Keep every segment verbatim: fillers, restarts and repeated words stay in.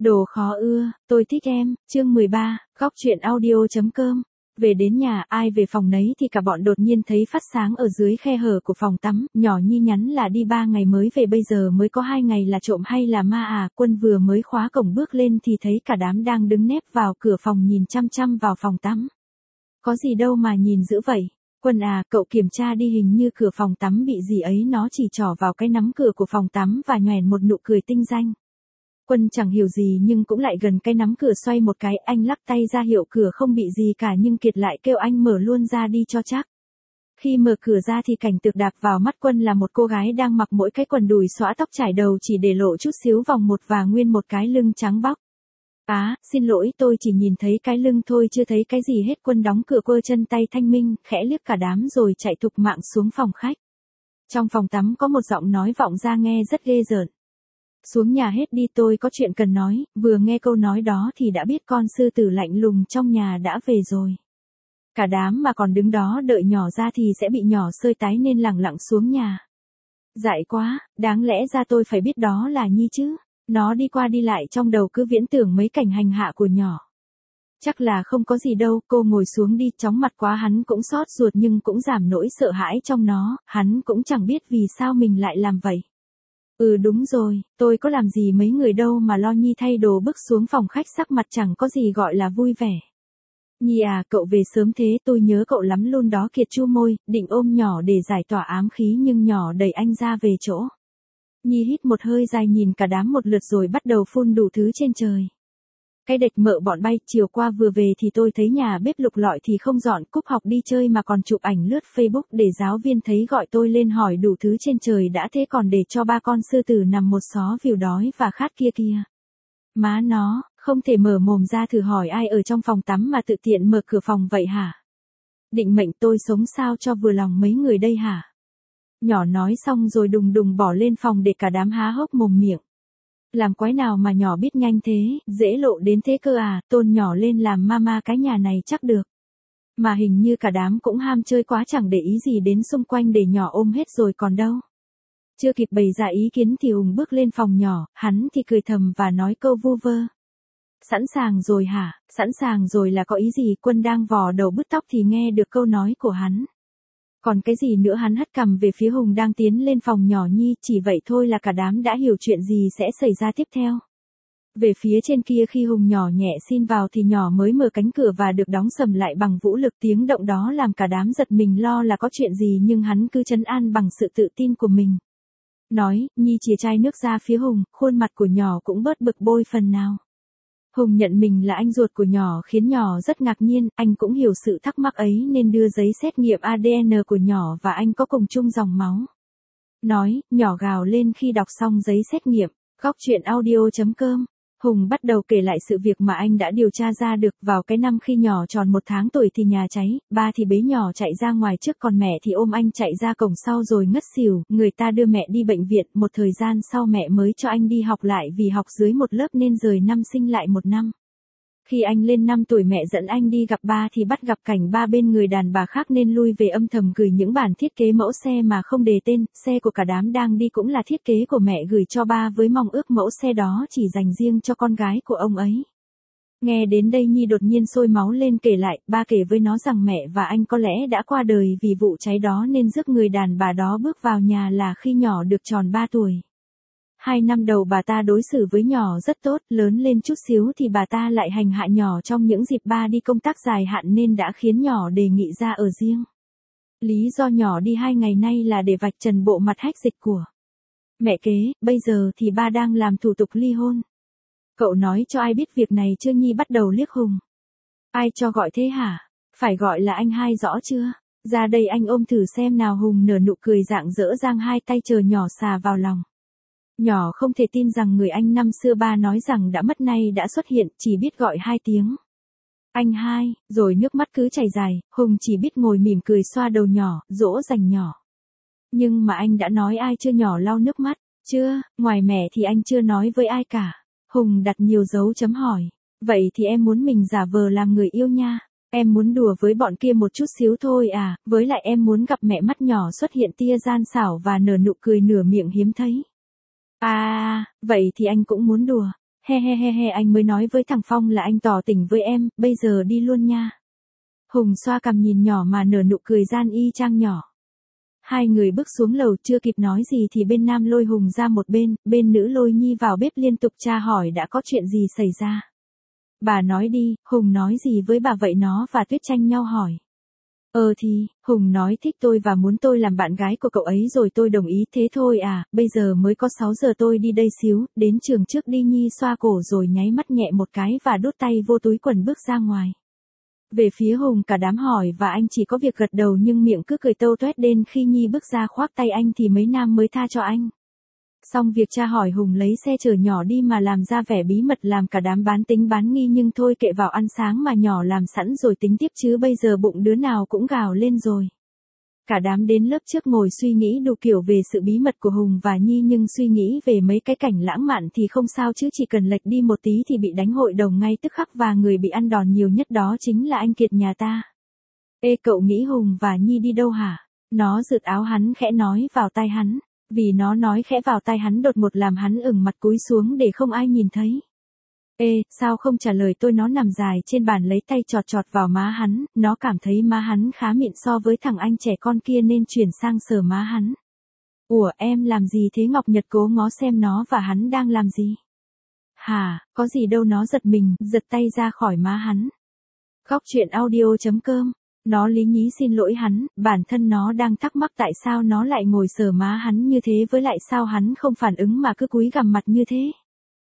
Đồ khó ưa, tôi thích em, chương mười ba, góc truyện audio.com. Về đến nhà, ai về phòng nấy thì cả bọn đột nhiên thấy phát sáng ở dưới khe hở của phòng tắm, nhỏ Nhi nhắn là đi ba ngày mới về bây giờ mới có hai ngày là trộm hay là ma à, Quân vừa mới khóa cổng bước lên thì thấy cả đám đang đứng nép vào cửa phòng nhìn chăm chăm vào phòng tắm. Có gì đâu mà nhìn dữ vậy, Quân à, cậu kiểm tra đi hình như cửa phòng tắm bị gì ấy, nó chỉ trỏ vào cái nắm cửa của phòng tắm và nhoẻn một nụ cười tinh danh. Quân chẳng hiểu gì nhưng cũng lại gần cái nắm cửa xoay một cái, anh lắc tay ra hiệu cửa không bị gì cả nhưng Kiệt lại kêu anh mở luôn ra đi cho chắc. Khi mở cửa ra thì cảnh tượng đạp vào mắt Quân là một cô gái đang mặc mỗi cái quần đùi xõa tóc trải đầu chỉ để lộ chút xíu vòng một và nguyên một cái lưng trắng bóc. Á, à, xin lỗi, tôi chỉ nhìn thấy cái lưng thôi chưa thấy cái gì hết. Quân đóng cửa quơ chân tay thanh minh, khẽ liếc cả đám rồi chạy thục mạng xuống phòng khách. Trong phòng tắm có một giọng nói vọng ra nghe rất ghê rợn. Xuống nhà hết đi, tôi có chuyện cần nói. Vừa nghe câu nói đó thì đã biết con sư tử lạnh lùng trong nhà đã về rồi. Cả đám mà còn đứng đó đợi nhỏ ra thì sẽ bị nhỏ sơi tái nên lẳng lặng xuống nhà. Dại quá, đáng lẽ ra tôi phải biết đó là Nhi chứ. Nó đi qua đi lại trong đầu cứ viễn tưởng mấy cảnh hành hạ của nhỏ. Chắc là không có gì đâu, cô ngồi xuống đi. Chóng mặt quá hắn cũng xót ruột nhưng cũng giảm nỗi sợ hãi trong nó, hắn cũng chẳng biết vì sao mình lại làm vậy. Ừ đúng rồi, tôi có làm gì mấy người đâu mà lo. Nhi thay đồ bước xuống phòng khách sắc mặt chẳng có gì gọi là vui vẻ. Nhi à, cậu về sớm thế, tôi nhớ cậu lắm luôn đó. Kiệt chu môi, định ôm nhỏ để giải tỏa ám khí nhưng nhỏ đẩy anh ra về chỗ. Nhi hít một hơi dài nhìn cả đám một lượt rồi bắt đầu phun đủ thứ trên trời. Cái đệch mợ bọn bay, chiều qua vừa về thì tôi thấy nhà bếp lục lọi thì không dọn, cúp học đi chơi mà còn chụp ảnh lướt Facebook để giáo viên thấy gọi tôi lên hỏi đủ thứ trên trời đã thế còn để cho ba con sư tử nằm một xó viu đói và khát kia kia. Má nó, không thể mở mồm ra thử hỏi ai ở trong phòng tắm mà tự tiện mở cửa phòng vậy hả? Định mệnh tôi sống sao cho vừa lòng mấy người đây hả? Nhỏ nói xong rồi đùng đùng bỏ lên phòng để cả đám há hốc mồm miệng. Làm quái nào mà nhỏ biết nhanh thế, dễ lộ đến thế cơ à, tôn nhỏ lên làm mama cái nhà này chắc được. Mà hình như cả đám cũng ham chơi quá chẳng để ý gì đến xung quanh để nhỏ ôm hết rồi còn đâu. Chưa kịp bày ra ý kiến thì Hùng bước lên phòng nhỏ, hắn thì cười thầm và nói câu vu vơ. Sẵn sàng rồi hả, sẵn sàng rồi là có ý gì? Quân đang vò đầu bứt tóc thì nghe được câu nói của hắn. Còn cái gì nữa? Hắn hất cằm về phía Hùng đang tiến lên phòng nhỏ Nhi, chỉ vậy thôi là cả đám đã hiểu chuyện gì sẽ xảy ra tiếp theo. Về phía trên kia khi Hùng nhỏ nhẹ xin vào thì nhỏ mới mở cánh cửa và được đóng sầm lại bằng vũ lực. Tiếng động đó làm cả đám giật mình lo là có chuyện gì nhưng hắn cứ trấn an bằng sự tự tin của mình. Nói, Nhi chìa chai nước ra phía Hùng, khuôn mặt của nhỏ cũng bớt bực bôi phần nào. Hùng nhận mình là anh ruột của nhỏ khiến nhỏ rất ngạc nhiên, anh cũng hiểu sự thắc mắc ấy nên đưa giấy xét nghiệm a đê en của nhỏ và anh có cùng chung dòng máu. Nói, nhỏ gào lên khi đọc xong giấy xét nghiệm. Góc truyện audio.com. Hùng bắt đầu kể lại sự việc mà anh đã điều tra ra được. Vào cái năm khi nhỏ tròn một tháng tuổi thì nhà cháy, ba thì bế nhỏ chạy ra ngoài trước còn mẹ thì ôm anh chạy ra cổng sau rồi ngất xỉu. Người ta đưa mẹ đi bệnh viện, một thời gian sau mẹ mới cho anh đi học lại vì học dưới một lớp nên rời năm sinh lại một năm. Khi anh lên năm tuổi mẹ dẫn anh đi gặp ba thì bắt gặp cảnh ba bên người đàn bà khác nên lui về âm thầm gửi những bản thiết kế mẫu xe mà không đề tên. Xe của cả đám đang đi cũng là thiết kế của mẹ gửi cho ba với mong ước mẫu xe đó chỉ dành riêng cho con gái của ông ấy. Nghe đến đây Nhi đột nhiên sôi máu lên kể lại, ba kể với nó rằng mẹ và anh có lẽ đã qua đời vì vụ cháy đó nên rước người đàn bà đó bước vào nhà là khi nhỏ được tròn ba tuổi. Hai năm đầu bà ta đối xử với nhỏ rất tốt, lớn lên chút xíu thì bà ta lại hành hạ nhỏ trong những dịp ba đi công tác dài hạn nên đã khiến nhỏ đề nghị ra ở riêng. Lý do nhỏ đi hai ngày nay là để vạch trần bộ mặt hách dịch của mẹ kế, bây giờ thì ba đang làm thủ tục ly hôn. Cậu nói cho ai biết việc này chưa? Nhi bắt đầu liếc Hùng. Ai cho gọi thế hả? Phải gọi là anh hai rõ chưa? Ra đây anh ôm thử xem nào. Hùng nở nụ cười rạng rỡ giang hai tay chờ nhỏ xà vào lòng. Nhỏ không thể tin rằng người anh năm xưa ba nói rằng đã mất nay đã xuất hiện, chỉ biết gọi hai tiếng. Anh hai, rồi nước mắt cứ chảy dài, Hùng chỉ biết ngồi mỉm cười xoa đầu nhỏ, dỗ dành nhỏ. Nhưng mà anh đã nói ai chưa? Nhỏ lau nước mắt. Chưa, ngoài mẹ thì anh chưa nói với ai cả. Hùng đặt nhiều dấu chấm hỏi. Vậy thì em muốn mình giả vờ làm người yêu nha. Em muốn đùa với bọn kia một chút xíu thôi à, với lại em muốn gặp mẹ. Mắt nhỏ xuất hiện tia gian xảo và nở nụ cười nửa miệng hiếm thấy. À, vậy thì anh cũng muốn đùa. He he he he anh mới nói với thằng Phong là anh tỏ tình với em, bây giờ đi luôn nha. Hùng xoa cằm nhìn nhỏ mà nở nụ cười gian y chang nhỏ. Hai người bước xuống lầu chưa kịp nói gì thì bên nam lôi Hùng ra một bên, bên nữ lôi Nhi vào bếp liên tục tra hỏi đã có chuyện gì xảy ra. Bà nói đi, Hùng nói gì với bà vậy nó và Tuyết tranh nhau hỏi. Ờ thì, Hùng nói thích tôi và muốn tôi làm bạn gái của cậu ấy rồi tôi đồng ý thế thôi à, bây giờ mới có sáu giờ tôi đi đây xíu, đến trường trước đi. Nhi xoa cổ rồi nháy mắt nhẹ một cái và đút tay vô túi quần bước ra ngoài. Về phía Hùng cả đám hỏi và anh chỉ có việc gật đầu nhưng miệng cứ cười tâu toét đến khi Nhi bước ra khoác tay anh thì mấy nam mới tha cho anh. Xong việc tra hỏi Hùng lấy xe chở nhỏ đi mà làm ra vẻ bí mật làm cả đám bán tính bán nghi nhưng thôi kệ vào ăn sáng mà nhỏ làm sẵn rồi tính tiếp chứ bây giờ bụng đứa nào cũng gào lên rồi. Cả đám đến lớp trước ngồi suy nghĩ đủ kiểu về sự bí mật của Hùng và Nhi nhưng suy nghĩ về mấy cái cảnh lãng mạn thì không sao chứ chỉ cần lệch đi một tí thì bị đánh hội đồng ngay tức khắc và người bị ăn đòn nhiều nhất đó chính là anh Kiệt nhà ta. Ê cậu nghĩ Hùng và Nhi đi đâu hả? Nó rượt áo hắn khẽ nói vào tai hắn. Vì nó nói khẽ vào tai hắn đột ngột làm hắn ửng mặt cúi xuống để không ai nhìn thấy. Ê, sao không trả lời tôi? Nó nằm dài trên bàn lấy tay chọt chọt vào má hắn, nó cảm thấy má hắn khá mịn so với thằng anh trẻ con kia nên chuyển sang sờ má hắn. Ủa em làm gì thế? Ngọc Nhật cố ngó xem nó và hắn đang làm gì. Hả, có gì đâu. Nó giật mình, giật tay ra khỏi má hắn. Góc truyện audio chấm com. Nó lý nhí xin lỗi hắn, bản thân nó đang thắc mắc tại sao nó lại ngồi sờ má hắn như thế với lại sao hắn không phản ứng mà cứ cúi gằm mặt như thế.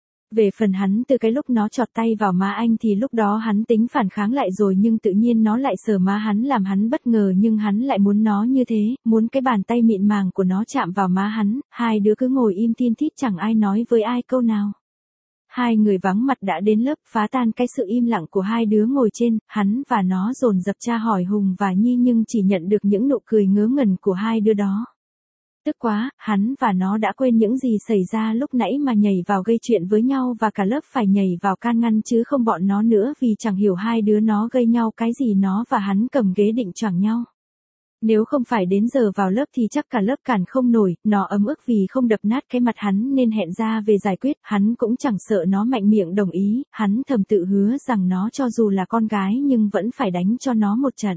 Về phần hắn từ cái lúc nó chọt tay vào má anh thì lúc đó hắn tính phản kháng lại rồi nhưng tự nhiên nó lại sờ má hắn làm hắn bất ngờ nhưng hắn lại muốn nó như thế, muốn cái bàn tay mịn màng của nó chạm vào má hắn, hai đứa cứ ngồi im tin thít chẳng ai nói với ai câu nào. Hai người vắng mặt đã đến lớp phá tan cái sự im lặng của hai đứa ngồi trên, hắn và nó dồn dập tra hỏi Hùng và Nhi nhưng chỉ nhận được những nụ cười ngớ ngẩn của hai đứa đó. Tức quá, hắn và nó đã quên những gì xảy ra lúc nãy mà nhảy vào gây chuyện với nhau và cả lớp phải nhảy vào can ngăn chứ không bọn nó nữa vì chẳng hiểu hai đứa nó gây nhau cái gì nó và hắn cầm ghế định choảng nhau. Nếu không phải đến giờ vào lớp thì chắc cả lớp cản không nổi, nó ấm ức vì không đập nát cái mặt hắn nên hẹn ra về giải quyết, hắn cũng chẳng sợ nó mạnh miệng đồng ý, hắn thầm tự hứa rằng nó cho dù là con gái nhưng vẫn phải đánh cho nó một trận.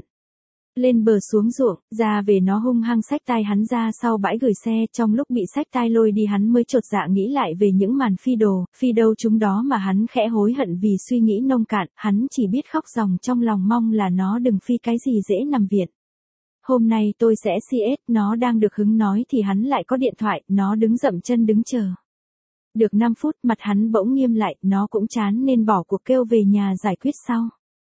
Lên bờ xuống ruộng, ra về nó hung hăng xách tay hắn ra sau bãi gửi xe, trong lúc bị xách tay lôi đi hắn mới chột dạ nghĩ lại về những màn phi đồ, phi đâu chúng đó mà hắn khẽ hối hận vì suy nghĩ nông cạn, hắn chỉ biết khóc ròng trong lòng mong là nó đừng phi cái gì dễ nằm viện. Hôm nay tôi sẽ xê ét, nó đang được hứng nói thì hắn lại có điện thoại, nó đứng dậm chân đứng chờ. Được năm phút mặt hắn bỗng nghiêm lại, nó cũng chán nên bỏ cuộc kêu về nhà giải quyết sau.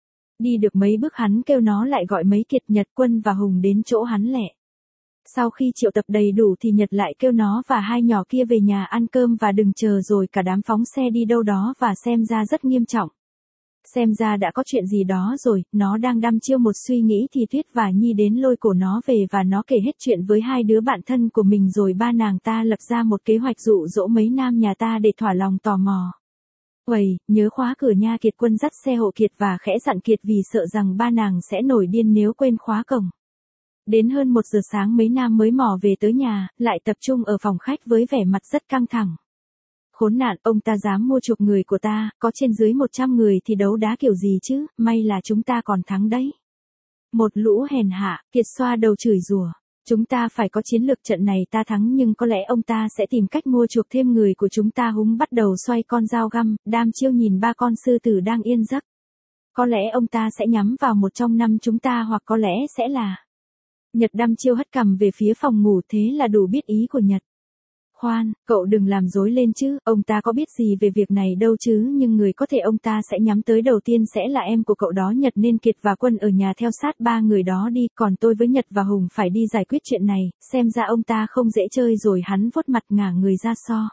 Đi được mấy bước hắn kêu nó lại gọi mấy Kiệt, Nhật, Quân và Hùng đến chỗ hắn lẹ. Sau khi triệu tập đầy đủ thì Nhật lại kêu nó và hai nhỏ kia về nhà ăn cơm và đừng chờ rồi cả đám phóng xe đi đâu đó và xem ra rất nghiêm trọng. Xem ra đã có chuyện gì đó rồi, nó đang đăm chiêu một suy nghĩ thì Tuyết và Nhi đến lôi cổ nó về và nó kể hết chuyện với hai đứa bạn thân của mình rồi ba nàng ta lập ra một kế hoạch dụ dỗ mấy nam nhà ta để thỏa lòng tò mò. Uầy, nhớ khóa cửa nha. Kiệt Quân dắt xe hộ Kiệt và khẽ dặn Kiệt vì sợ rằng ba nàng sẽ nổi điên nếu quên khóa cổng. Đến hơn một giờ sáng mấy nam mới mò về tới nhà, lại tập trung ở phòng khách với vẻ mặt rất căng thẳng. Khốn nạn, ông ta dám mua chuộc người của ta, có trên dưới một trăm người thì đấu đá kiểu gì chứ, may là chúng ta còn thắng đấy. Một lũ hèn hạ, Kiệt xoa đầu chửi rủa. Chúng ta phải có chiến lược, trận này ta thắng nhưng có lẽ ông ta sẽ tìm cách mua chuộc thêm người của chúng ta. Húng bắt đầu xoay con dao găm, đam chiêu nhìn ba con sư tử đang yên giấc. Có lẽ ông ta sẽ nhắm vào một trong năm chúng ta hoặc có lẽ sẽ là... Nhật đăm chiêu hất cằm về phía phòng ngủ, thế là đủ biết ý của Nhật. Khoan, cậu đừng làm rối lên chứ, ông ta có biết gì về việc này đâu chứ, nhưng người có thể ông ta sẽ nhắm tới đầu tiên sẽ là em của cậu đó Nhật, nên Kiệt và Quân ở nhà theo sát ba người đó đi, còn tôi với Nhật và Hùng phải đi giải quyết chuyện này, xem ra ông ta không dễ chơi rồi. Hắn vuốt mặt ngả người ra so.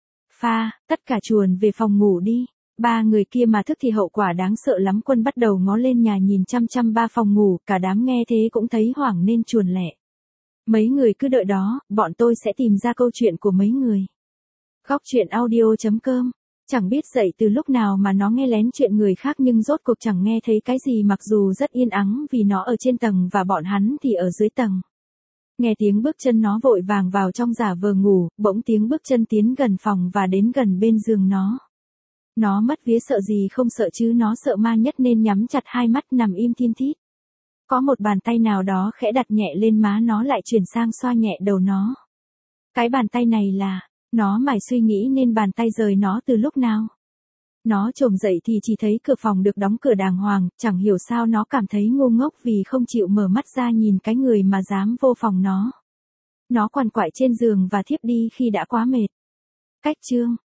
Pha, tất cả chuồn về phòng ngủ đi. Ba người kia mà thức thì hậu quả đáng sợ lắm. Quân bắt đầu ngó lên nhà nhìn chăm chăm ba phòng ngủ, cả đám nghe thế cũng thấy hoảng nên chuồn lẹ. Mấy người cứ đợi đó, bọn tôi sẽ tìm ra câu chuyện của mấy người. Góc truyện audio chấm com. Chẳng biết dậy từ lúc nào mà nó nghe lén chuyện người khác nhưng rốt cuộc chẳng nghe thấy cái gì mặc dù rất yên ắng vì nó ở trên tầng và bọn hắn thì ở dưới tầng. Nghe tiếng bước chân nó vội vàng vào trong giả vờ ngủ, bỗng tiếng bước chân tiến gần phòng và đến gần bên giường nó. Nó mất vía sợ gì không sợ chứ, nó sợ ma nhất nên nhắm chặt hai mắt nằm im thin thít. Có một bàn tay nào đó khẽ đặt nhẹ lên má nó lại chuyển sang xoa nhẹ đầu nó. Cái bàn tay này là, nó mải suy nghĩ nên bàn tay rời nó từ lúc nào. Nó chồm dậy thì chỉ thấy cửa phòng được đóng cửa đàng hoàng, chẳng hiểu sao nó cảm thấy ngu ngốc vì không chịu mở mắt ra nhìn cái người mà dám vô phòng nó. Nó quằn quại trên giường và thiếp đi khi đã quá mệt. Cách chương